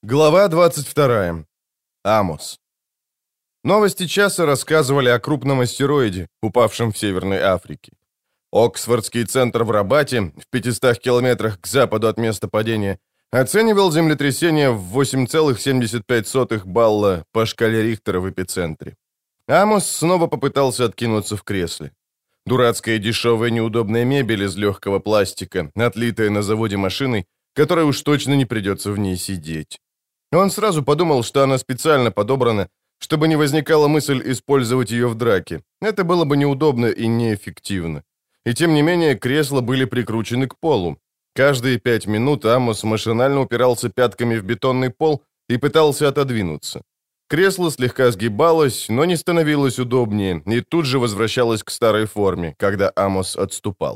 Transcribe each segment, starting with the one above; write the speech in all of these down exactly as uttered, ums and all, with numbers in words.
Глава двадцать вторая. Амос. Новости часа рассказывали о крупном астероиде, упавшем в Северной Африке. Оксфордский центр в Рабате, в пятистах километрах к западу от места падения, оценивал землетрясение в восемь целых семьдесят пять сотых балла по шкале Рихтера в эпицентре. Амос снова попытался откинуться в кресле. Дурацкая дешевая неудобная мебель из легкого пластика, отлитая на заводе машиной, которой уж точно не придется в ней сидеть. Он сразу подумал, что она специально подобрана, чтобы не возникала мысль использовать ее в драке. Это было бы неудобно и неэффективно. И тем не менее, кресла были прикручены к полу. Каждые пять минут Амос машинально упирался пятками в бетонный пол и пытался отодвинуться. Кресло слегка сгибалось, но не становилось удобнее, и тут же возвращалось к старой форме, когда Амос отступал.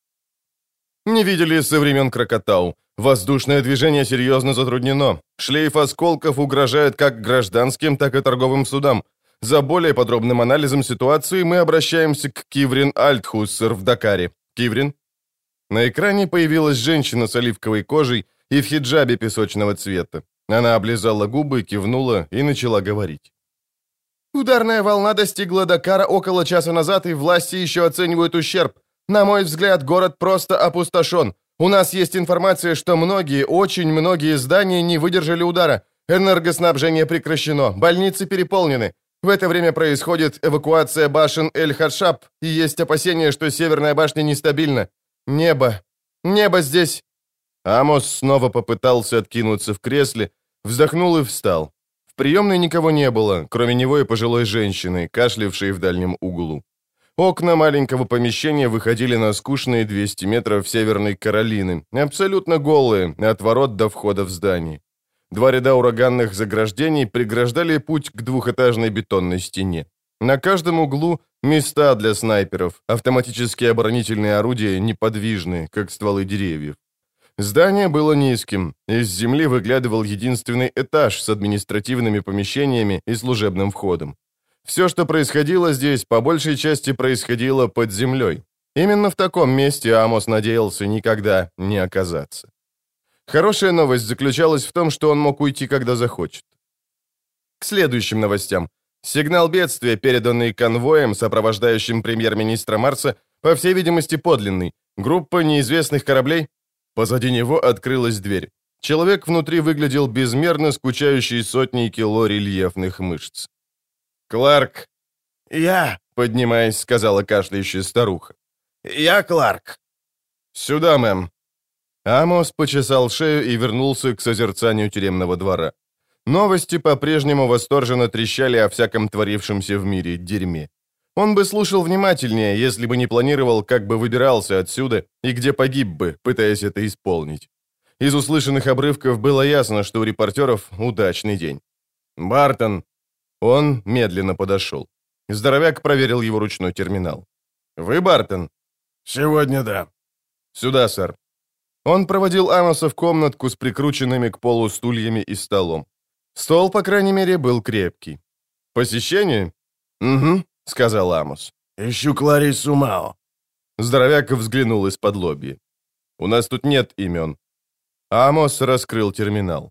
Не видели со времен Крокотау. Воздушное движение серьезно затруднено. Шлейф осколков угрожает как гражданским, так и торговым судам. За более подробным анализом ситуации мы обращаемся к Киврин Альтхуссер в Дакаре. Киврин? На экране появилась женщина с оливковой кожей и в хиджабе песочного цвета. Она облизала губы, кивнула и начала говорить. «Ударная волна достигла Дакара около часа назад, и власти еще оценивают ущерб. На мой взгляд, город просто опустошен. У нас есть информация, что многие, очень многие здания не выдержали удара. Энергоснабжение прекращено, больницы переполнены. В это время происходит эвакуация башен Эль-Хадшаб, и есть опасения, что Северная башня нестабильна. Небо. Небо здесь...» Амос снова попытался откинуться в кресле, вздохнул и встал. В приемной никого не было, кроме него и пожилой женщины, кашлявшей в дальнем углу. Окна маленького помещения выходили на скучные двести метров Северной Каролины, абсолютно голые, от ворот до входа в здание. Два ряда ураганных заграждений преграждали путь к двухэтажной бетонной стене. На каждом углу места для снайперов, автоматические оборонительные орудия неподвижные, как стволы деревьев. Здание было низким, из земли выглядывал единственный этаж с административными помещениями и служебным входом. Все, что происходило здесь, по большей части происходило под землей. Именно в таком месте Амос надеялся никогда не оказаться. Хорошая новость заключалась в том, что он мог уйти, когда захочет. К следующим новостям. Сигнал бедствия, переданный конвоем, сопровождающим премьер-министра Марса, по всей видимости, подлинный. Группа неизвестных кораблей... Позади него открылась дверь. Человек внутри выглядел безмерно скучающей сотней кило рельефных мышц. «Кларк!» «Я!» — поднимаясь, сказала кашляющая старуха. «Я Кларк!» «Сюда, мэм!» Амос почесал шею и вернулся к созерцанию тюремного двора. Новости по-прежнему восторженно трещали о всяком творившемся в мире дерьме. Он бы слушал внимательнее, если бы не планировал, как бы выбирался отсюда и где погиб бы, пытаясь это исполнить. Из услышанных обрывков было ясно, что у репортеров удачный день. «Бартон!» Он медленно подошел. Здоровяк проверил его ручной терминал. «Вы Бартон?» «Сегодня да». «Сюда, сэр». Он проводил Амоса в комнатку с прикрученными к полу стульями и столом. Стол, по крайней мере, был крепкий. «Посещение?» «Угу», — сказал Амос. «Ищу Клариссу Мао». Здоровяк взглянул из-под лобья. «У нас тут нет имен». Амос раскрыл терминал.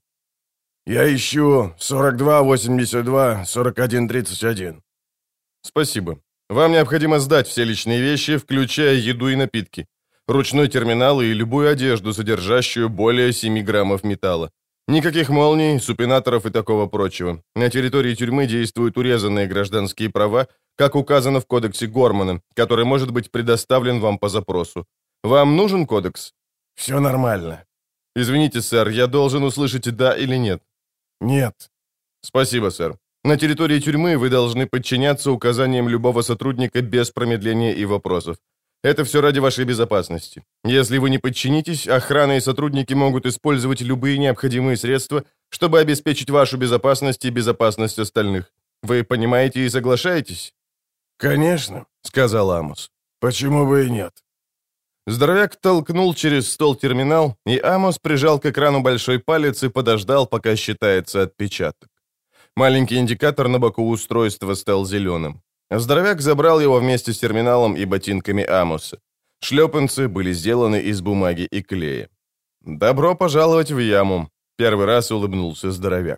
«Я ищу сорок два восемьдесят два сорок один тридцать один». «Спасибо. Вам необходимо сдать все личные вещи, включая еду и напитки, ручной терминал и любую одежду, содержащую более семи граммов металла. Никаких молний, супинаторов и такого прочего. На территории тюрьмы действуют урезанные гражданские права, как указано в кодексе Гормана, который может быть предоставлен вам по запросу. Вам нужен кодекс?» «Все нормально». «Извините, сэр, я должен услышать «да» или «нет». «Нет». «Спасибо, сэр. На территории тюрьмы вы должны подчиняться указаниям любого сотрудника без промедления и вопросов. Это все ради вашей безопасности. Если вы не подчинитесь, охрана и сотрудники могут использовать любые необходимые средства, чтобы обеспечить вашу безопасность и безопасность остальных. Вы понимаете и соглашаетесь?» «Конечно», — сказал Амос. «Почему бы и нет?» Здоровяк толкнул через стол терминал, и Амос прижал к экрану большой палец и подождал, пока считается отпечаток. Маленький индикатор на боку устройства стал зеленым. Здоровяк забрал его вместе с терминалом и ботинками Амоса. Шлепанцы были сделаны из бумаги и клея. «Добро пожаловать в яму». Первый раз улыбнулся здоровяк.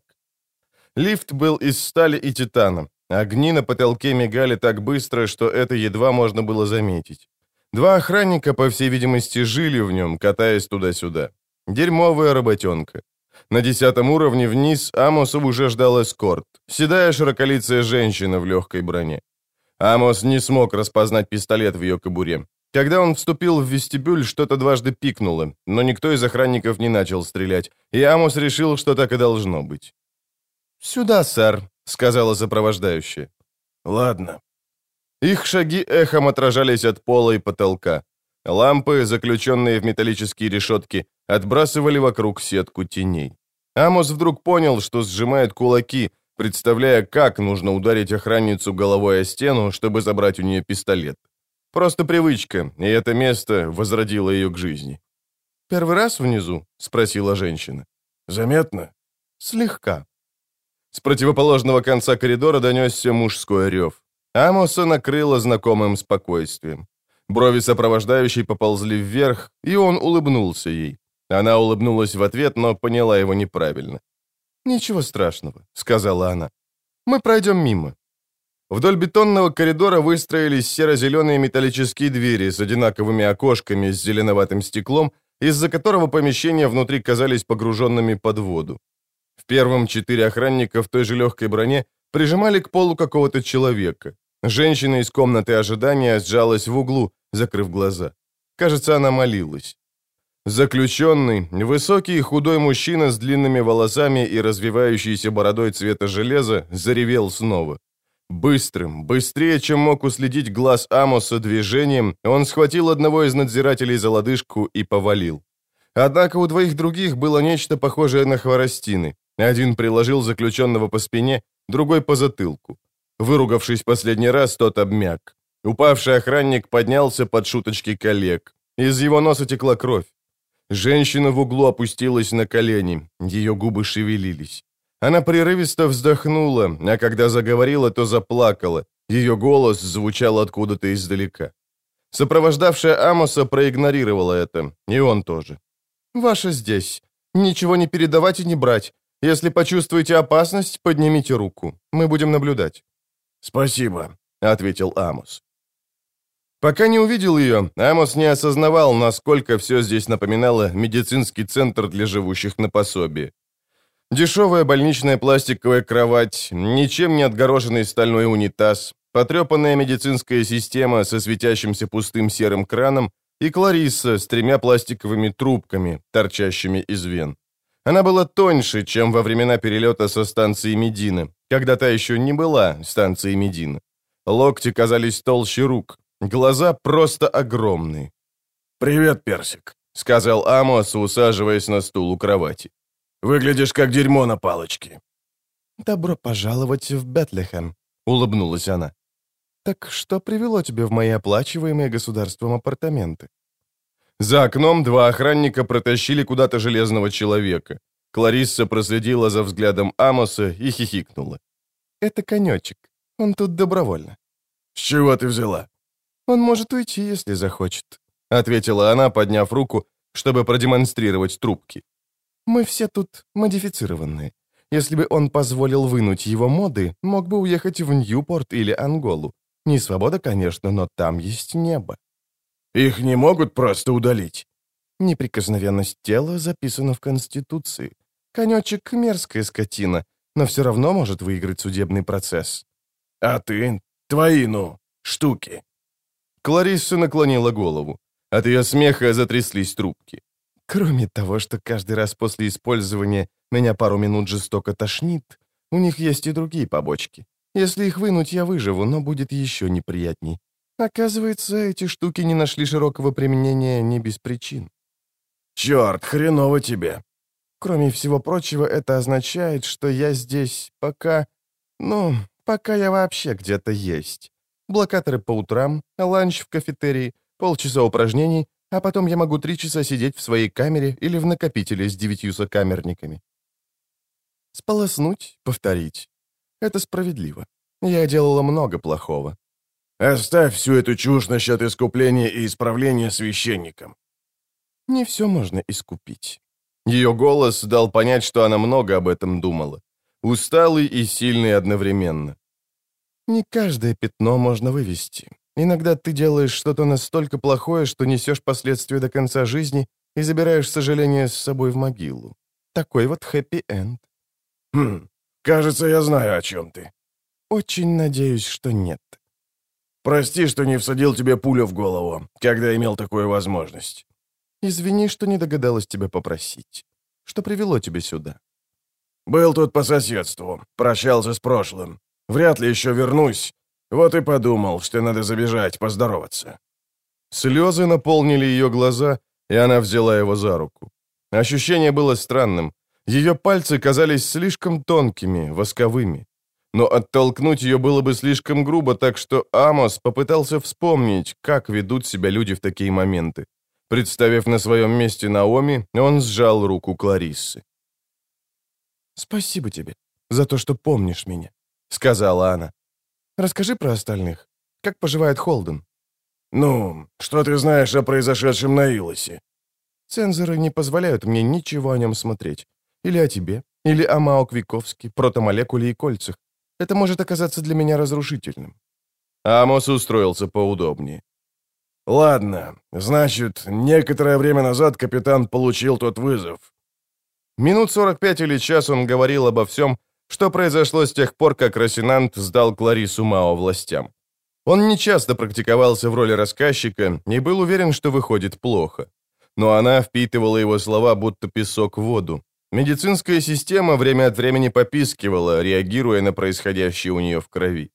Лифт был из стали и титана. Огни на потолке мигали так быстро, что это едва можно было заметить. Два охранника, по всей видимости, жили в нем, катаясь туда-сюда. Дерьмовая работенка. На десятом уровне вниз Амоса уже ждал эскорт. Седая широколицая женщина в легкой броне. Амос не смог распознать пистолет в ее кобуре. Когда он вступил в вестибюль, что-то дважды пикнуло, но никто из охранников не начал стрелять, и Амос решил, что так и должно быть. «Сюда, сэр», — сказала сопровождающая. «Ладно». Их шаги эхом отражались от пола и потолка. Лампы, заключенные в металлические решетки, отбрасывали вокруг сетку теней. Амос вдруг понял, что сжимает кулаки, представляя, как нужно ударить охранницу головой о стену, чтобы забрать у нее пистолет. Просто привычка, и это место возродило ее к жизни. «Первый раз внизу?» — спросила женщина. «Заметно?» «Слегка». С противоположного конца коридора донесся мужской рев. Амоса накрыло знакомым спокойствием. Брови сопровождающей поползли вверх, и он улыбнулся ей. Она улыбнулась в ответ, но поняла его неправильно. «Ничего страшного», — сказала она. «Мы пройдем мимо». Вдоль бетонного коридора выстроились серо-зеленые металлические двери с одинаковыми окошками с зеленоватым стеклом, из-за которого помещения внутри казались погруженными под воду. В первом четыре охранника в той же легкой броне прижимали к полу какого-то человека. Женщина из комнаты ожидания сжалась в углу, закрыв глаза. Кажется, она молилась. Заключенный, высокий и худой мужчина с длинными волосами и развивающейся бородой цвета железа заревел снова. Быстрым, быстрее, чем мог уследить глаз Амоса движением, он схватил одного из надзирателей за лодыжку и повалил. Однако у двоих других было нечто похожее на хворостины. Один приложил заключенного по спине, другой по затылку. Выругавшись последний раз, тот обмяк. Упавший охранник поднялся под шуточки коллег. Из его носа текла кровь. Женщина в углу опустилась на колени, ее губы шевелились. Она прерывисто вздохнула, а когда заговорила, то заплакала. Ее голос звучал откуда-то издалека. Сопровождавшая Амоса проигнорировала это, и он тоже. «Ваша здесь. Ничего не передавать и не брать. Если почувствуете опасность, поднимите руку. Мы будем наблюдать». «Спасибо», — ответил Амос. Пока не увидел ее, Амос не осознавал, насколько все здесь напоминало медицинский центр для живущих на пособии. Дешевая больничная пластиковая кровать, ничем не отгороженный стальной унитаз, потрепанная медицинская система со светящимся пустым серым краном и Кларисса с тремя пластиковыми трубками, торчащими из вен. Она была тоньше, чем во времена перелета со станции Медина, когда та еще не была станцией Медина. Локти казались толще рук, глаза просто огромные. «Привет, Персик», — сказал Амос, усаживаясь на стул у кровати. «Выглядишь как дерьмо на палочке». «Добро пожаловать в Бетлехем», — улыбнулась она. «Так что привело тебя в мои оплачиваемые государством апартаменты?» За окном два охранника протащили куда-то железного человека. Кларисса проследила за взглядом Амоса и хихикнула. «Это конечек. Он тут добровольно». «С чего ты взяла?» «Он может уйти, если захочет», — ответила она, подняв руку, чтобы продемонстрировать трубки. «Мы все тут модифицированные. Если бы он позволил вынуть его моды, мог бы уехать в Ньюпорт или Анголу. Не свобода, конечно, но там есть небо». «Их не могут просто удалить?» «Неприкосновенность тела записана в Конституции. Конечек — мерзкая скотина, но все равно может выиграть судебный процесс». «А ты? Твои, ну, штуки?» Кларисса наклонила голову. От ее смеха затряслись трубки. «Кроме того, что каждый раз после использования меня пару минут жестоко тошнит, у них есть и другие побочки. Если их вынуть, я выживу, но будет еще неприятней. Оказывается, эти штуки не нашли широкого применения не без причин». «Черт, хреново тебе!» «Кроме всего прочего, это означает, что я здесь пока... Ну, пока я вообще где-то есть. Блокаторы по утрам, ланч в кафетерии, полчаса упражнений, а потом я могу три часа сидеть в своей камере или в накопителе с девятью сокамерниками. Сполоснуть, повторить. Это справедливо. Я делала много плохого». «Оставь всю эту чушь насчет искупления и исправления священникам». Не все можно искупить. Ее голос дал понять, что она много об этом думала. Усталый и сильный одновременно. «Не каждое пятно можно вывести. Иногда ты делаешь что-то настолько плохое, что несешь последствия до конца жизни и забираешь сожаление с собой в могилу. Такой вот хэппи-энд». «Хм, кажется, я знаю, о чем ты». «Очень надеюсь, что нет». «Прости, что не всадил тебе пулю в голову, когда имел такую возможность». «Извини, что не догадалась тебя попросить. Что привело тебя сюда?» «Был тут по соседству, прощался с прошлым. Вряд ли еще вернусь. Вот и подумал, что надо забежать, поздороваться». Слезы наполнили ее глаза, и она взяла его за руку. Ощущение было странным. Ее пальцы казались слишком тонкими, восковыми. Но оттолкнуть ее было бы слишком грубо, так что Амос попытался вспомнить, как ведут себя люди в такие моменты. Представив на своем месте Наоми, он сжал руку Клариссы. «Спасибо тебе за то, что помнишь меня», — сказала она. «Расскажи про остальных. Как поживает Холден?» «Ну, что ты знаешь о произошедшем на Илосе?» «Цензоры не позволяют мне ничего о нем смотреть. Или о тебе, или о Мао Квиковске, протомолекуле и кольцах. Это может оказаться для меня разрушительным». Амос устроился поудобнее. «Ладно, значит, некоторое время назад капитан получил тот вызов». Минут сорок пять или час он говорил обо всем, что произошло с тех пор, как Росинант сдал Клариссу Мао властям. Он нечасто практиковался в роли рассказчика и был уверен, что выходит плохо. Но она впитывала его слова, будто песок в воду. Медицинская система время от времени попискивала, реагируя на происходящее у нее в крови.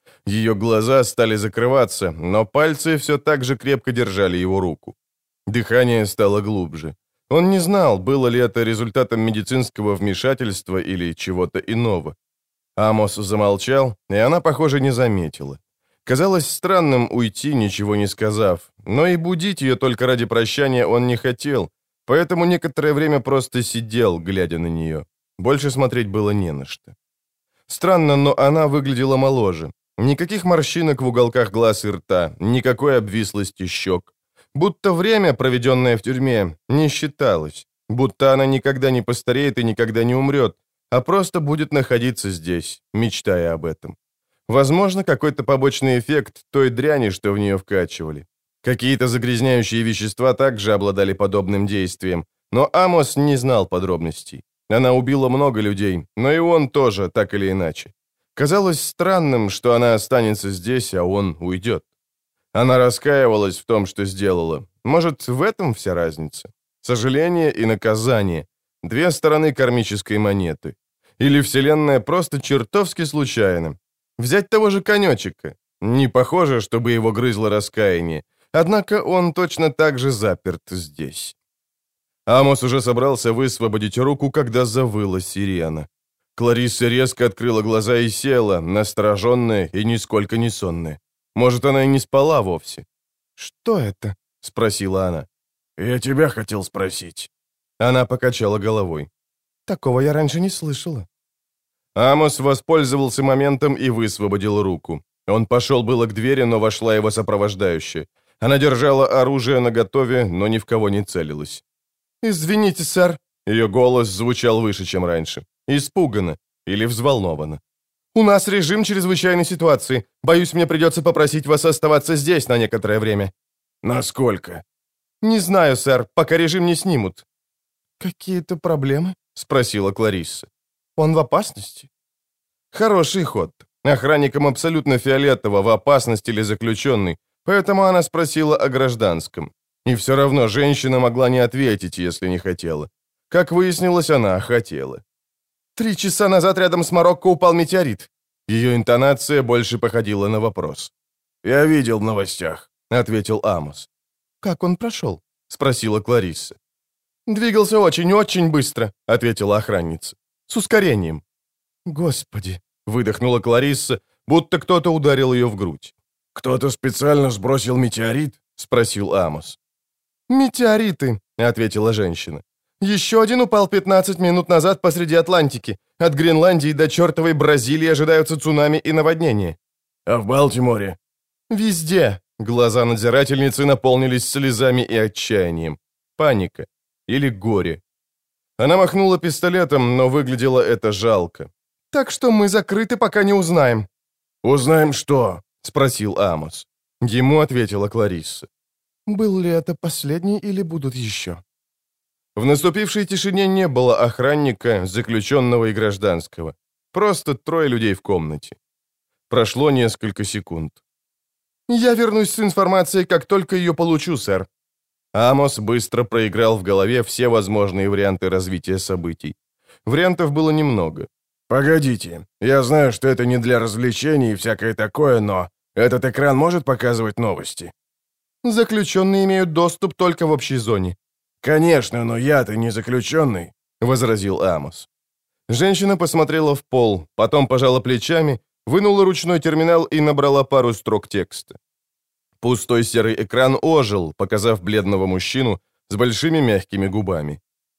Ее глаза стали закрываться, но пальцы все так же крепко держали его руку. Дыхание стало глубже. Он не знал, было ли это результатом медицинского вмешательства или чего-то иного. Амос замолчал, и она, похоже, не заметила. Казалось странным уйти, ничего не сказав, но и будить ее только ради прощания он не хотел, поэтому некоторое время просто сидел, глядя на нее. Больше смотреть было не на что. Странно, но она выглядела моложе. Никаких морщинок в уголках глаз и рта, никакой обвислости щек. Будто время, проведенное в тюрьме, не считалось. Будто она никогда не постареет и никогда не умрет, а просто будет находиться здесь, мечтая об этом. Возможно, какой-то побочный эффект той дряни, что в нее вкачивали. Какие-то загрязняющие вещества также обладали подобным действием, но Амос не знал подробностей. Она убила много людей, но и он тоже, так или иначе. Казалось странным, что она останется здесь, а он уйдет. Она раскаивалась в том, что сделала. Может, в этом вся разница? Сожаление и наказание. Две стороны кармической монеты. Или Вселенная просто чертовски случайна. Взять того же конечика. Не похоже, чтобы его грызло раскаяние. Однако он точно так же заперт здесь. Амос уже собрался высвободить руку, когда завыла сирена. Кларисса резко открыла глаза и села, настороженная и нисколько не сонная. Может, она и не спала вовсе. «Что это?» — спросила она. «Я тебя хотел спросить». Она покачала головой. «Такого я раньше не слышала». Амос воспользовался моментом и высвободил руку. Он пошел было к двери, но вошла его сопровождающая. Она держала оружие наготове, но ни в кого не целилась. «Извините, сэр». Ее голос звучал выше, чем раньше. Испуганно или взволнованно. «У нас режим чрезвычайной ситуации. Боюсь, мне придется попросить вас оставаться здесь на некоторое время». «Насколько?» «Не знаю, сэр, пока режим не снимут». «Какие-то проблемы?» — спросила Кларисса. «Он в опасности?» Хороший ход. Охранникам абсолютно фиолетово, в опасности или заключенный, поэтому она спросила о гражданском. И все равно женщина могла не ответить, если не хотела. Как выяснилось, она хотела. «Три часа назад рядом с Марокко упал метеорит». Ее интонация больше походила на вопрос. «Я видел в новостях», — ответил Амос. «Как он прошел?» — спросила Кларисса. «Двигался очень-очень быстро», — ответила охранница. «С ускорением». «Господи», — выдохнула Кларисса, будто кто-то ударил ее в грудь. «Кто-то специально сбросил метеорит?» — спросил Амос. «Метеориты», — ответила женщина. «Еще один упал пятнадцать минут назад посреди Атлантики. От Гренландии до чертовой Бразилии ожидаются цунами и наводнения». «А в Балтиморе?» «Везде». Глаза надзирательницы наполнились слезами и отчаянием. Паника. Или горе. Она махнула пистолетом, но выглядело это жалко. «Так что мы закрыты, пока не узнаем». «Узнаем что?» — спросил Амос. Ему ответила Кларисса. «Был ли это последний или будут еще?» В наступившей тишине не было охранника, заключенного и гражданского. Просто трое людей в комнате. Прошло несколько секунд. «Я вернусь с информацией, как только ее получу, сэр». Амос быстро проиграл в голове все возможные варианты развития событий. Вариантов было немного. «Погодите, я знаю, что это не для развлечений и всякое такое, но этот экран может показывать новости?» «Заключенные имеют доступ только в общей зоне». «Конечно, но я-то не заключенный», — возразил Амос. Женщина посмотрела в пол, потом пожала плечами, вынула ручной терминал и набрала пару строк текста. Пустой серый экран ожил, показав бледного мужчину с большими мягкими губами.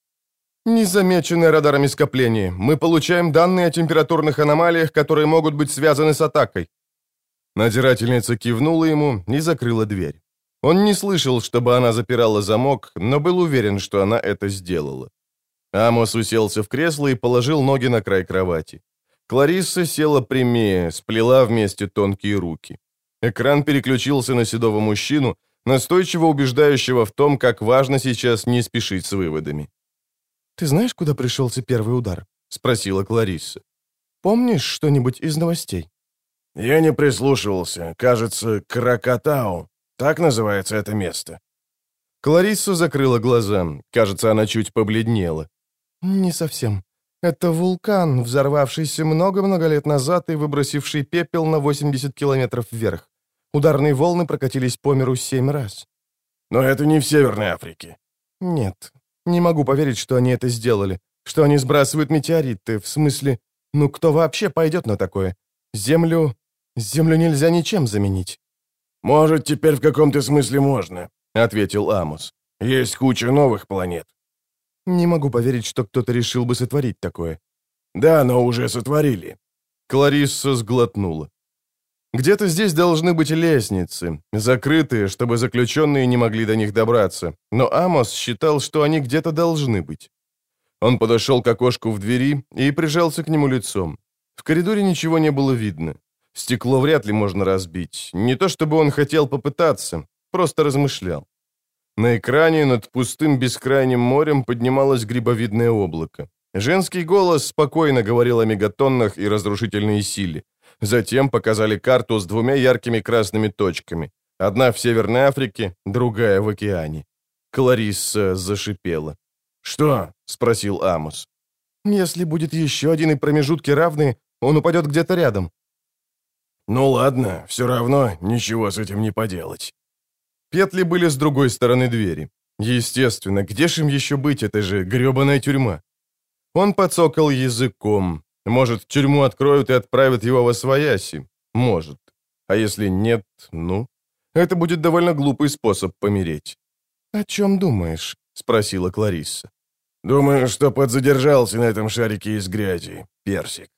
«Незамеченное радарами скопление. Мы получаем данные о температурных аномалиях, которые могут быть связаны с атакой». Надзирательница кивнула ему и закрыла дверь. Он не слышал, чтобы она запирала замок, но был уверен, что она это сделала. Амос уселся в кресло и положил ноги на край кровати. Кларисса села прямее, сплела вместе тонкие руки. Экран переключился на седого мужчину, настойчиво убеждающего в том, как важно сейчас не спешить с выводами. «Ты знаешь, куда пришелся первый удар?» — спросила Кларисса. «Помнишь что-нибудь из новостей?» «Я не прислушивался. Кажется, Кракатау. Так называется это место». Кларисса закрыла глаза. Кажется, она чуть побледнела. «Не совсем. Это вулкан, взорвавшийся много-много лет назад и выбросивший пепел на восемьдесят километров вверх. Ударные волны прокатились по миру семь раз». «Но это не в Северной Африке». «Нет. Не могу поверить, что они это сделали. Что они сбрасывают метеориты. В смысле, ну кто вообще пойдет на такое? Землю... Землю нельзя ничем заменить». «Может, теперь в каком-то смысле можно», — ответил Амос. «Есть куча новых планет». «Не могу поверить, что кто-то решил бы сотворить такое». «Да, но уже сотворили». Кларисса сглотнула. Где-то здесь должны быть лестницы, закрытые, чтобы заключенные не могли до них добраться, но Амос считал, что они где-то должны быть. Он подошел к окошку в двери и прижался к нему лицом. В коридоре ничего не было видно. Стекло вряд ли можно разбить. Не то чтобы он хотел попытаться, просто размышлял. На экране над пустым бескрайним морем поднималось грибовидное облако. Женский голос спокойно говорил о мегатоннах и разрушительной силе. Затем показали карту с двумя яркими красными точками. Одна в Северной Африке, другая в океане. Кларисса зашипела. «Что?» — спросил Амос. «Если будет еще один и промежутки равные, он упадет где-то рядом». «Ну ладно, все равно ничего с этим не поделать». Петли были с другой стороны двери. Естественно, где ж им еще быть, это же гребаная тюрьма. Он подсокал языком. Может, тюрьму откроют и отправят его во свояси? Может. А если нет, ну? Это будет довольно глупый способ помереть. «О чем думаешь?» — спросила Кларисса. «Думаю, что подзадержался на этом шарике из грязи, персик».